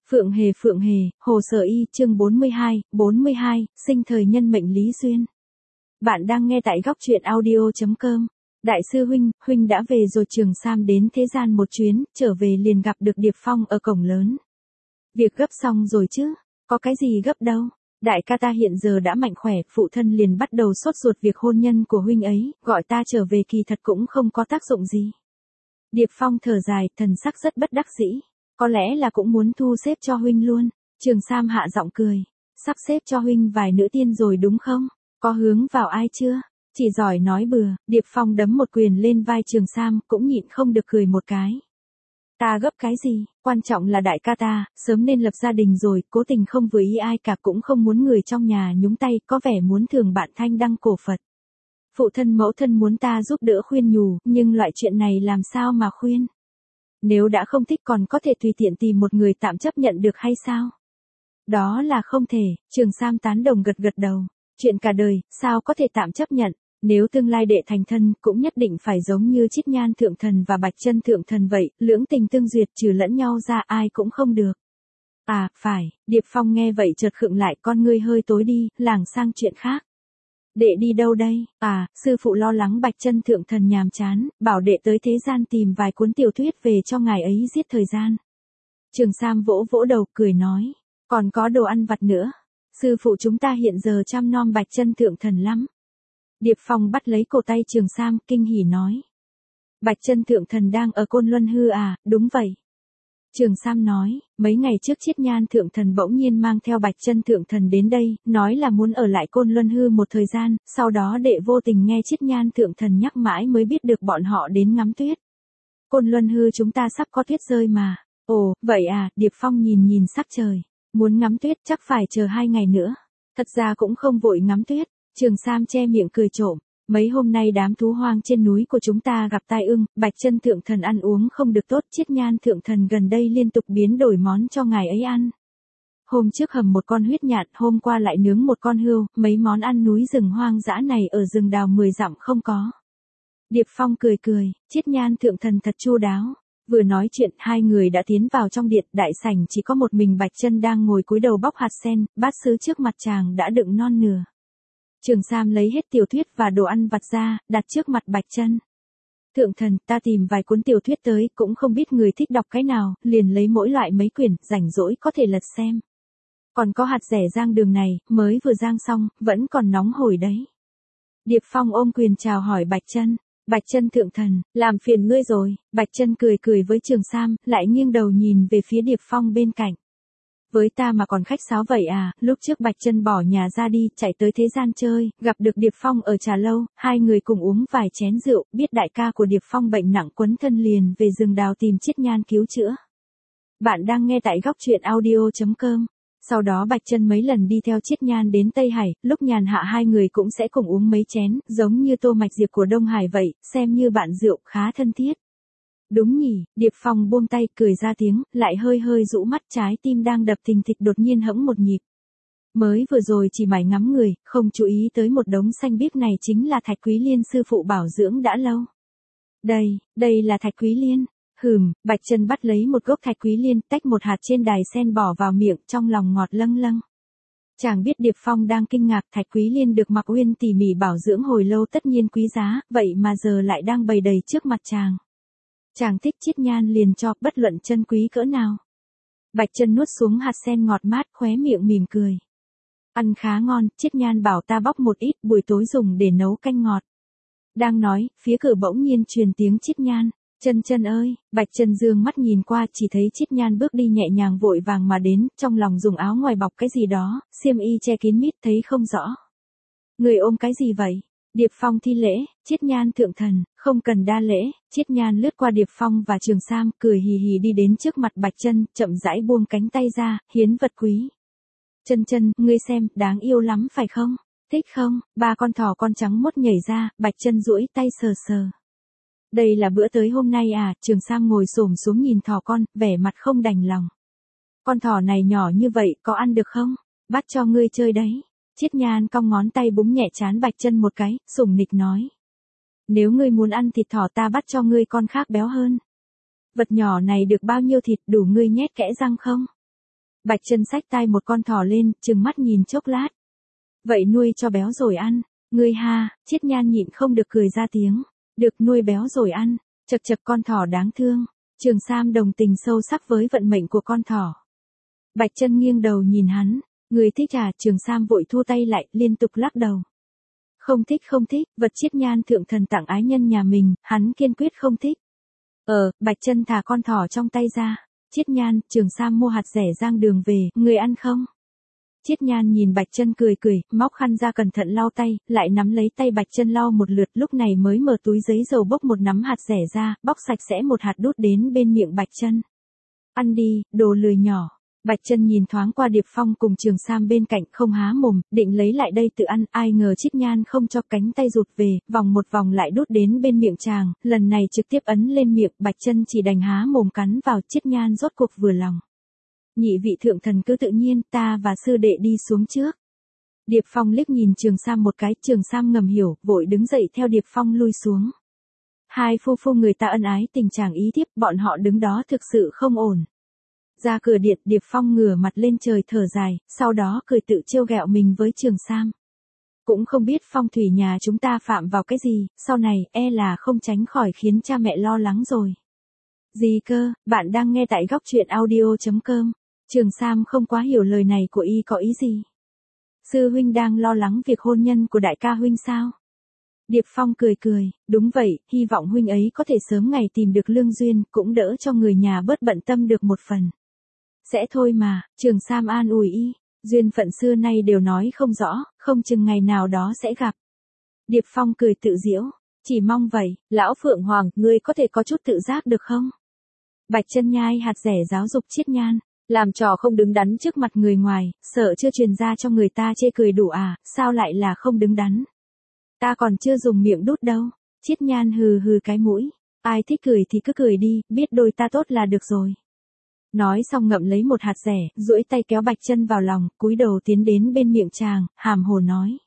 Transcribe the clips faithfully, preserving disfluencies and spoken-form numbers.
Phượng Hề Phượng Hề, Hồ Sở Y chương bốn mươi hai, bốn mươi hai, sinh thời nhân mệnh Lý Duyên. Bạn đang nghe tại góc truyện audio chấm com. Đại sư huynh, huynh đã về rồi. Trường Sam đến thế gian một chuyến, trở về liền gặp được Điệp Phong ở cổng lớn. Việc gấp xong rồi chứ, có cái gì gấp đâu. Đại ca ta hiện giờ đã mạnh khỏe, phụ thân liền bắt đầu sốt ruột việc hôn nhân của huynh ấy, gọi ta trở về kỳ thật cũng không có tác dụng gì. Điệp Phong thở dài, thần sắc rất bất đắc dĩ. Có lẽ là cũng muốn thu xếp cho huynh luôn. Trường Sam hạ giọng cười. Sắp xếp cho huynh vài nữ tiên rồi đúng không? Có hướng vào ai chưa? Chỉ giỏi nói bừa. Điệp Phong đấm một quyền lên vai Trường Sam, cũng nhịn không được cười một cái. Ta gấp cái gì? Quan trọng là đại ca ta, sớm nên lập gia đình rồi, cố tình không vừa ý ai cả, cũng không muốn người trong nhà nhúng tay, có vẻ muốn thường bạn thanh đăng cổ Phật. Phụ thân mẫu thân muốn ta giúp đỡ khuyên nhủ, nhưng loại chuyện này làm sao mà khuyên? Nếu đã không thích còn có thể tùy tiện tìm một người tạm chấp nhận được hay sao? Đó là không thể. Trường Sam tán đồng gật gật đầu. Chuyện cả đời, sao có thể tạm chấp nhận? Nếu tương lai đệ thành thân, cũng nhất định phải giống như Chiết Nhan thượng thần và Bạch Chân thượng thần vậy, lưỡng tình tương duyệt, trừ lẫn nhau ra ai cũng không được. À, phải. Điệp Phong nghe vậy chợt khựng lại, con ngươi hơi tối đi, lảng sang chuyện khác. Đệ đi đâu đây? À, sư phụ lo lắng Bạch Chân thượng thần nhàm chán, bảo đệ tới thế gian tìm vài cuốn tiểu thuyết về cho ngài ấy giết thời gian. Trường Sam vỗ vỗ đầu cười nói, còn có đồ ăn vặt nữa. Sư phụ chúng ta hiện giờ chăm nom Bạch Chân thượng thần lắm. Điệp Phong bắt lấy cổ tay Trường Sam, kinh hỉ nói. Bạch Chân thượng thần đang ở Côn Luân Hư à? Đúng vậy. Trường Sam nói, mấy ngày trước Chiết Nhan thượng thần bỗng nhiên mang theo Bạch Chân thượng thần đến đây, nói là muốn ở lại Côn Luân Hư một thời gian, sau đó đệ vô tình nghe Chiết Nhan thượng thần nhắc mãi mới biết được bọn họ đến ngắm tuyết. Côn Luân Hư chúng ta sắp có tuyết rơi mà. Ồ, vậy à? Điệp Phong nhìn nhìn sắc trời, muốn ngắm tuyết chắc phải chờ hai ngày nữa. Thật ra cũng không vội ngắm tuyết. Trường Sam che miệng cười trộm. Mấy hôm nay đám thú hoang trên núi của chúng ta gặp tai ương, Bạch Chân thượng thần ăn uống không được tốt, Chiết Nhan thượng thần gần đây liên tục biến đổi món cho ngài ấy ăn. Hôm trước hầm một con huyết nhạn, hôm qua lại nướng một con hươu, mấy món ăn núi rừng hoang dã này ở rừng đào mười dặm không có. Điệp Phong cười cười, Chiết Nhan thượng thần thật chu đáo. Vừa nói chuyện, hai người đã tiến vào trong điện, đại sảnh chỉ có một mình Bạch Chân đang ngồi cúi đầu bóc hạt sen, bát sứ trước mặt chàng đã đựng non nửa. Trường Sam lấy hết tiểu thuyết và đồ ăn vặt ra, đặt trước mặt Bạch Chân. Thượng thần, ta tìm vài cuốn tiểu thuyết tới, cũng không biết người thích đọc cái nào, liền lấy mỗi loại mấy quyển, rảnh rỗi có thể lật xem. Còn có hạt rẻ rang đường này, mới vừa rang xong, vẫn còn nóng hổi đấy. Điệp Phong ôm quyền chào hỏi Bạch Chân. Bạch Chân thượng thần, làm phiền ngươi rồi. Bạch Chân cười cười với Trường Sam, lại nghiêng đầu nhìn về phía Điệp Phong bên cạnh. Với ta mà còn khách sáo vậy à? Lúc trước Bạch Chân bỏ nhà ra đi, chạy tới thế gian chơi, gặp được Điệp Phong ở trà lâu, hai người cùng uống vài chén rượu, biết đại ca của Điệp Phong bệnh nặng quấn thân liền về rừng đào tìm Chiết Nhan cứu chữa. Bạn đang nghe tại góc truyện audio chấm com. Sau đó Bạch Chân mấy lần đi theo Chiết Nhan đến Tây Hải, lúc nhàn hạ hai người cũng sẽ cùng uống mấy chén, giống như Tô Mạch Diệp của Đông Hải vậy, xem như bạn rượu, khá thân thiết. Đúng nhỉ, Điệp Phong buông tay, cười ra tiếng, lại hơi hơi rũ mắt, trái tim đang đập thình thịch đột nhiên hẫng một nhịp. Mới vừa rồi chỉ mải ngắm người, không chú ý tới một đống xanh biếc này chính là Thạch Quý Liên sư phụ bảo dưỡng đã lâu. Đây, đây là Thạch Quý Liên. Hừm, Bạch Chân bắt lấy một gốc Thạch Quý Liên, tách một hạt trên đài sen bỏ vào miệng, trong lòng ngọt lâng lâng. Chàng biết Điệp Phong đang kinh ngạc, Thạch Quý Liên được Mặc Uyên tỉ mỉ bảo dưỡng hồi lâu tất nhiên quý giá, vậy mà giờ lại đang bày đầy trước mặt chàng. Chàng thích Chiết Nhan liền cho, bất luận chân quý cỡ nào. Bạch Chân nuốt xuống hạt sen ngọt mát, khóe miệng mỉm cười. Ăn khá ngon, Chiết Nhan bảo ta bóc một ít, buổi tối dùng để nấu canh ngọt. Đang nói, phía cửa bỗng nhiên truyền tiếng Chiết Nhan. Chân Chân ơi! Bạch Chân dương mắt nhìn qua, chỉ thấy Chiết Nhan bước đi nhẹ nhàng vội vàng mà đến, trong lòng dùng áo ngoài bọc cái gì đó, xiêm y che kín mít, thấy không rõ. Người ôm cái gì vậy? Điệp Phong thi lễ, Chiết Nhan thượng thần, không cần đa lễ. Chiết Nhan lướt qua Điệp Phong và Trường Sam, cười hì hì đi đến trước mặt Bạch Chân, chậm rãi buông cánh tay ra, hiến vật quý. Chân Chân, ngươi xem, đáng yêu lắm phải không? Thích không? Ba con thỏ con trắng mốt nhảy ra, Bạch Chân duỗi tay sờ sờ. Đây là bữa tới hôm nay à? Trường Sam ngồi xổm xuống nhìn thỏ con, vẻ mặt không đành lòng. Con thỏ này nhỏ như vậy, có ăn được không? Bắt cho ngươi chơi đấy. Chiết Nhan cong ngón tay búng nhẹ trán Bạch Chân một cái, sủng nịch nói. Nếu ngươi muốn ăn thịt thỏ ta bắt cho ngươi con khác béo hơn. Vật nhỏ này được bao nhiêu thịt, đủ ngươi nhét kẽ răng không? Bạch Chân xách tai một con thỏ lên, trừng mắt nhìn chốc lát. Vậy nuôi cho béo rồi ăn. Ngươi ha, Chiết Nhan nhịn không được cười ra tiếng. Được nuôi béo rồi ăn, chật chật con thỏ đáng thương. Trường Sam đồng tình sâu sắc với vận mệnh của con thỏ. Bạch Chân nghiêng đầu nhìn hắn. Người thích à? Trường Sam vội thu tay lại, liên tục lắc đầu. Không thích không thích, vật Chiết Nhan thượng thần tặng ái nhân nhà mình, hắn kiên quyết không thích. Ờ, Bạch Chân thả con thỏ trong tay ra. Chiết Nhan, Trường Sam mua hạt rẻ rang đường về, người ăn không? Chiết Nhan nhìn Bạch Chân cười cười, móc khăn ra cẩn thận lau tay, lại nắm lấy tay Bạch Chân lau một lượt, lúc này mới mở túi giấy dầu bốc một nắm hạt rẻ ra, bóc sạch sẽ một hạt đút đến bên miệng Bạch Chân. Ăn đi, đồ lười nhỏ. Bạch Chân nhìn thoáng qua Điệp Phong cùng Trường Sam bên cạnh, không há mồm, định lấy lại đây tự ăn, ai ngờ Chiết Nhan không cho, cánh tay rụt về, vòng một vòng lại đút đến bên miệng chàng, lần này trực tiếp ấn lên miệng, Bạch Chân chỉ đành há mồm cắn vào. Chiết Nhan rốt cuộc vừa lòng. Nhị vị thượng thần cứ tự nhiên, ta và sư đệ đi xuống trước. Điệp Phong liếc nhìn Trường Sam một cái, Trường Sam ngầm hiểu, vội đứng dậy theo Điệp Phong lui xuống. Hai phu phu người ta ân ái tình chàng ý tiếp, bọn họ đứng đó thực sự không ổn. Ra cửa điện, Điệp Phong ngửa mặt lên trời thở dài, sau đó cười tự trêu ghẹo mình với Trường Sam. Cũng không biết phong thủy nhà chúng ta phạm vào cái gì, sau này e là không tránh khỏi khiến cha mẹ lo lắng rồi. Gì cơ, bạn đang nghe tại góc truyện audio chấm com. Trường Sam không quá hiểu lời này của y có ý gì. Sư huynh đang lo lắng việc hôn nhân của đại ca huynh sao? Điệp Phong cười cười, đúng vậy, hy vọng huynh ấy có thể sớm ngày tìm được lương duyên, cũng đỡ cho người nhà bớt bận tâm được một phần. Sẽ thôi mà, Trường Sam an ủi y, duyên phận xưa nay đều nói không rõ, không chừng ngày nào đó sẽ gặp. Điệp Phong cười tự giễu, chỉ mong vậy, lão Phượng Hoàng, ngươi có thể có chút tự giác được không? Bạch Chân nhai hạt rẻ giáo dục Chiết Nhan, làm trò không đứng đắn trước mặt người ngoài, sợ chưa truyền ra cho người ta chê cười đủ à, sao lại là không đứng đắn? Ta còn chưa dùng miệng đút đâu. Chiết Nhan hừ hừ cái mũi, ai thích cười thì cứ cười đi, biết đôi ta tốt là được rồi. Nói xong ngậm lấy một hạt rẻ, duỗi tay kéo Bạch Chân vào lòng, cúi đầu tiến đến bên miệng chàng, hàm hồ nói.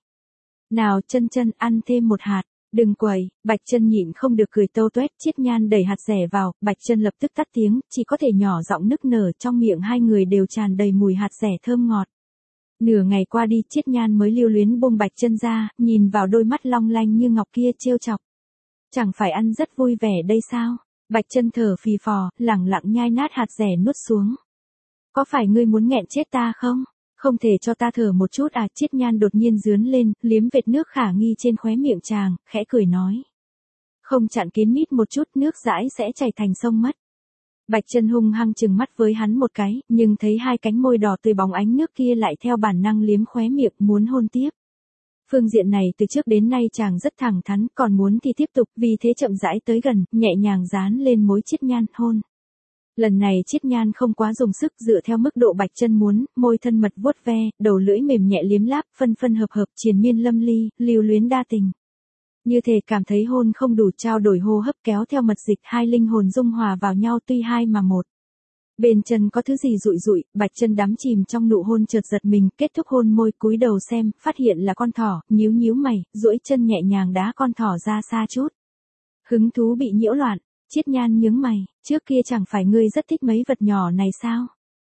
Nào Chân Chân, ăn thêm một hạt, đừng quẩy. Bạch Chân nhịn không được cười tâu tuét. Chiết Nhan đẩy hạt rẻ vào, Bạch Chân lập tức tắt tiếng, chỉ có thể nhỏ giọng nức nở, trong miệng hai người đều tràn đầy mùi hạt rẻ thơm ngọt. Nửa ngày qua đi, Chiết Nhan mới lưu luyến buông Bạch Chân ra, nhìn vào đôi mắt long lanh như ngọc kia trêu chọc. Chẳng phải ăn rất vui vẻ đây sao? Bạch Chân thở phì phò, lẳng lặng nhai nát hạt rẻ nuốt xuống. Có phải ngươi muốn nghẹn chết ta không? Không thể cho ta thở một chút à? Chiết Nhan đột nhiên rướn lên, liếm vệt nước khả nghi trên khóe miệng chàng, khẽ cười nói. Không chặn kín mít một chút, nước dãi sẽ chảy thành sông mất. Bạch Chân hung hăng trừng mắt với hắn một cái, nhưng thấy hai cánh môi đỏ tươi bóng ánh nước kia lại theo bản năng liếm khóe miệng muốn hôn tiếp. Phương diện này từ trước đến nay chàng rất thẳng thắn, còn muốn thì tiếp tục, vì thế chậm rãi tới gần, nhẹ nhàng dán lên môi Chiết Nhan, hôn. Lần này Chiết Nhan không quá dùng sức, dựa theo mức độ Bạch Chân muốn, môi thân mật vuốt ve, đầu lưỡi mềm nhẹ liếm láp, phân phân hợp hợp, triền miên lâm ly, lưu luyến đa tình. Như thể cảm thấy hôn không đủ, trao đổi hô hấp kéo theo mật dịch, hai linh hồn dung hòa vào nhau tuy hai mà một. Bên chân có thứ gì rụi rụi, Bạch Chân đắm chìm trong nụ hôn chợt giật mình, kết thúc hôn môi, cúi đầu xem, phát hiện là con thỏ, nhíu nhíu mày, duỗi chân nhẹ nhàng đá con thỏ ra xa chút. Hứng thú bị nhiễu loạn, Chiết Nhan nhướng mày, trước kia chẳng phải ngươi rất thích mấy vật nhỏ này sao?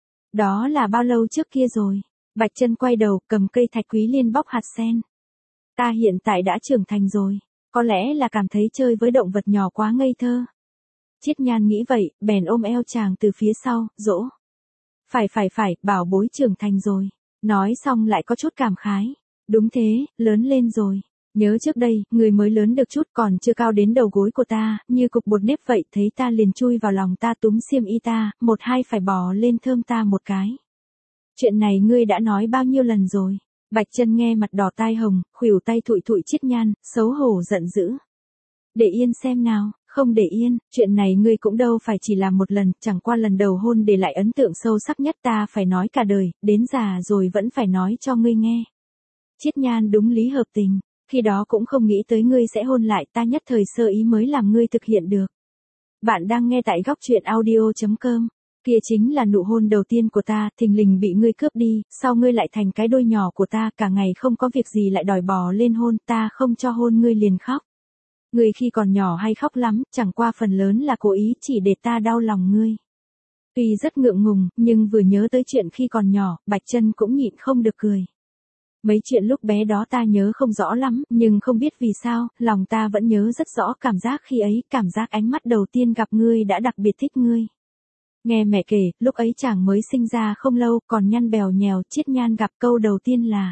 Đó là bao lâu trước kia rồi? Bạch Chân quay đầu, cầm cây thạch quý liên bóc hạt sen. Ta hiện tại đã trưởng thành rồi, có lẽ là cảm thấy chơi với động vật nhỏ quá ngây thơ. Chiết Nhan nghĩ vậy, bèn ôm eo chàng từ phía sau, dỗ. Phải phải phải, bảo bối trưởng thành rồi. Nói xong lại có chút cảm khái. Đúng thế, lớn lên rồi. Nhớ trước đây, người mới lớn được chút, còn chưa cao đến đầu gối của ta, như cục bột nếp vậy, thấy ta liền chui vào lòng ta, túm xiêm y ta, một hai phải bò lên thơm ta một cái. Chuyện này ngươi đã nói bao nhiêu lần rồi? Bạch Chân nghe mặt đỏ tai hồng, khuỷu tay thụi thụi Chiết Nhan, xấu hổ giận dữ. Để yên xem nào. Không để yên, chuyện này ngươi cũng đâu phải chỉ làm một lần, chẳng qua lần đầu hôn để lại ấn tượng sâu sắc nhất, ta phải nói cả đời, đến già rồi vẫn phải nói cho ngươi nghe. Chiết Nhan đúng lý hợp tình, khi đó cũng không nghĩ tới ngươi sẽ hôn lại, ta nhất thời sơ ý mới làm ngươi thực hiện được. Bạn đang nghe tại góc truyện audio chấm com. Kia chính là nụ hôn đầu tiên của ta, thình lình bị ngươi cướp đi, sau ngươi lại thành cái đôi nhỏ của ta, cả ngày không có việc gì lại đòi bò lên hôn, ta không cho hôn ngươi liền khóc. Ngươi khi còn nhỏ hay khóc lắm, chẳng qua phần lớn là cố ý chỉ để ta đau lòng ngươi. Tuy rất ngượng ngùng, nhưng vừa nhớ tới chuyện khi còn nhỏ, Bạch Chân cũng nhịn không được cười. Mấy chuyện lúc bé đó ta nhớ không rõ lắm, nhưng không biết vì sao, lòng ta vẫn nhớ rất rõ cảm giác khi ấy, cảm giác ánh mắt đầu tiên gặp ngươi đã đặc biệt thích ngươi. Nghe mẹ kể, lúc ấy chàng mới sinh ra không lâu, còn nhăn bèo nhèo, Chiết Nhan gặp câu đầu tiên là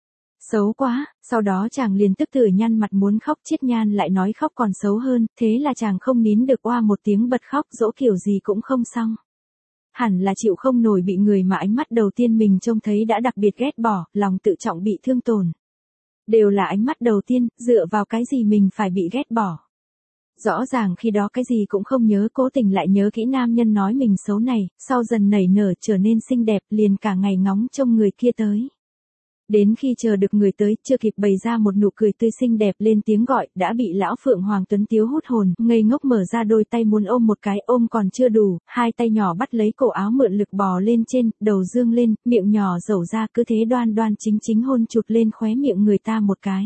xấu quá, sau đó chàng liền tức tưởi nhăn mặt muốn khóc, Chiết Nhan lại nói khóc còn xấu hơn, thế là chàng không nín được oa một tiếng bật khóc, dỗ kiểu gì cũng không xong. Hẳn là chịu không nổi bị người mà ánh mắt đầu tiên mình trông thấy đã đặc biệt ghét bỏ, lòng tự trọng bị thương tổn. Đều là ánh mắt đầu tiên, dựa vào cái gì mình phải bị ghét bỏ. Rõ ràng khi đó cái gì cũng không nhớ, cố tình lại nhớ kỹ nam nhân nói mình xấu này, sau dần nảy nở trở nên xinh đẹp, liền cả ngày ngóng trông người kia tới. Đến khi chờ được người tới, chưa kịp bày ra một nụ cười tươi xinh đẹp lên tiếng gọi, đã bị lão Phượng Hoàng Tuấn Tiếu hút hồn, ngây ngốc mở ra đôi tay muốn ôm một cái, ôm còn chưa đủ, hai tay nhỏ bắt lấy cổ áo mượn lực bò lên trên, đầu dương lên, miệng nhỏ dẩu ra, cứ thế đoan đoan chính chính hôn chụt lên khóe miệng người ta một cái.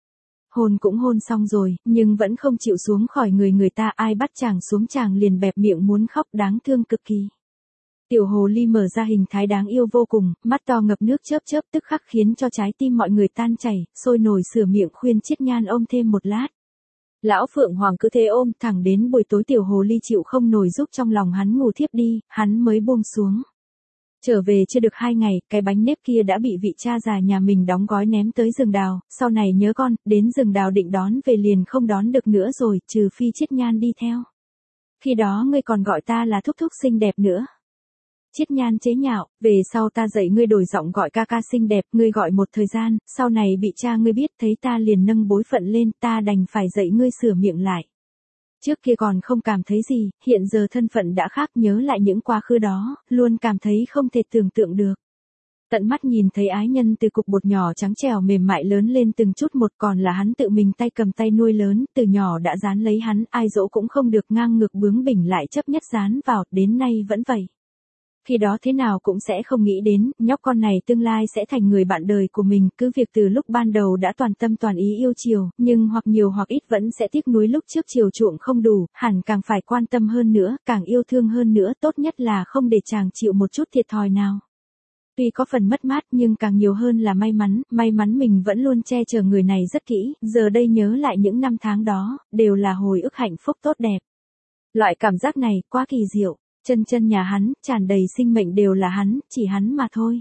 Hôn cũng hôn xong rồi, nhưng vẫn không chịu xuống khỏi người người ta, ai bắt chàng xuống chàng liền bẹp miệng muốn khóc, đáng thương cực kỳ. Tiểu hồ ly mở ra hình thái đáng yêu vô cùng, mắt to ngập nước chớp chớp tức khắc khiến cho trái tim mọi người tan chảy, sôi nổi sửa miệng khuyên Chiết Nhan ôm thêm một lát. Lão Phượng Hoàng cứ thế ôm, thẳng đến buổi tối tiểu hồ ly chịu không nổi giúp trong lòng hắn ngủ thiếp đi, hắn mới buông xuống. Trở về chưa được hai ngày, cái bánh nếp kia đã bị vị cha già nhà mình đóng gói ném tới rừng đào, sau này nhớ con, đến rừng đào định đón về liền không đón được nữa rồi, trừ phi Chiết Nhan đi theo. Khi đó ngươi còn gọi ta là thúc thúc xinh đẹp nữa. Chiết Nhan chế nhạo, về sau ta dạy ngươi đổi giọng gọi ca ca xinh đẹp, ngươi gọi một thời gian, sau này bị cha ngươi biết thấy ta liền nâng bối phận lên, ta đành phải dạy ngươi sửa miệng lại. Trước kia còn không cảm thấy gì, hiện giờ thân phận đã khác, nhớ lại những quá khứ đó, luôn cảm thấy không thể tưởng tượng được. Tận mắt nhìn thấy ái nhân từ cục bột nhỏ trắng trẻo mềm mại lớn lên từng chút một, còn là hắn tự mình tay cầm tay nuôi lớn, từ nhỏ đã dán lấy hắn, ai dỗ cũng không được, ngang ngược bướng bỉnh lại chấp nhất dán vào, đến nay vẫn vậy. Khi đó thế nào cũng sẽ không nghĩ đến, nhóc con này tương lai sẽ thành người bạn đời của mình, cứ việc từ lúc ban đầu đã toàn tâm toàn ý yêu chiều, nhưng hoặc nhiều hoặc ít vẫn sẽ tiếc nuối lúc trước chiều chuộng không đủ, hẳn càng phải quan tâm hơn nữa, càng yêu thương hơn nữa, tốt nhất là không để chàng chịu một chút thiệt thòi nào. Tuy có phần mất mát nhưng càng nhiều hơn là may mắn, may mắn mình vẫn luôn che chở người này rất kỹ, giờ đây nhớ lại những năm tháng đó, đều là hồi ức hạnh phúc tốt đẹp. Loại cảm giác này, quá kỳ diệu. Chân chân nhà hắn, tràn đầy sinh mệnh đều là hắn, chỉ hắn mà thôi.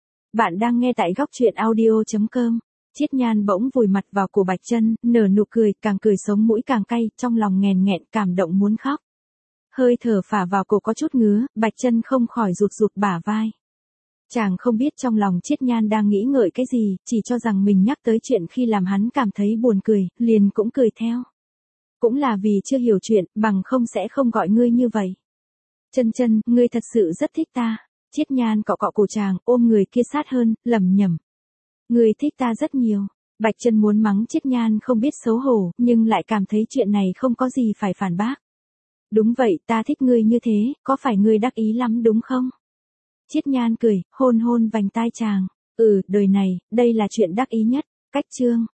Bạn đang nghe tại góc truyện audio chấm com. Chiết Nhan bỗng vùi mặt vào cổ Bạch Chân, nở nụ cười, càng cười sống mũi càng cay, trong lòng nghèn nghẹn, cảm động muốn khóc. Hơi thở phả vào cổ có chút ngứa, Bạch Chân không khỏi rụt rụt bả vai. Chàng không biết trong lòng Chiết Nhan đang nghĩ ngợi cái gì, chỉ cho rằng mình nhắc tới chuyện khi làm hắn cảm thấy buồn cười, liền cũng cười theo. Cũng là vì chưa hiểu chuyện, bằng không sẽ không gọi ngươi như vậy. Chân chân, ngươi thật sự rất thích ta. Chiết Nhan cọ cọ cổ chàng, ôm người kia sát hơn, lẩm nhẩm. Ngươi thích ta rất nhiều. Bạch Chân muốn mắng Chiết Nhan không biết xấu hổ, nhưng lại cảm thấy chuyện này không có gì phải phản bác. Đúng vậy, ta thích ngươi như thế, có phải ngươi đắc ý lắm đúng không? Chiết Nhan cười, hôn hôn vành tai chàng. Ừ, đời này, đây là chuyện đắc ý nhất. Cách chương.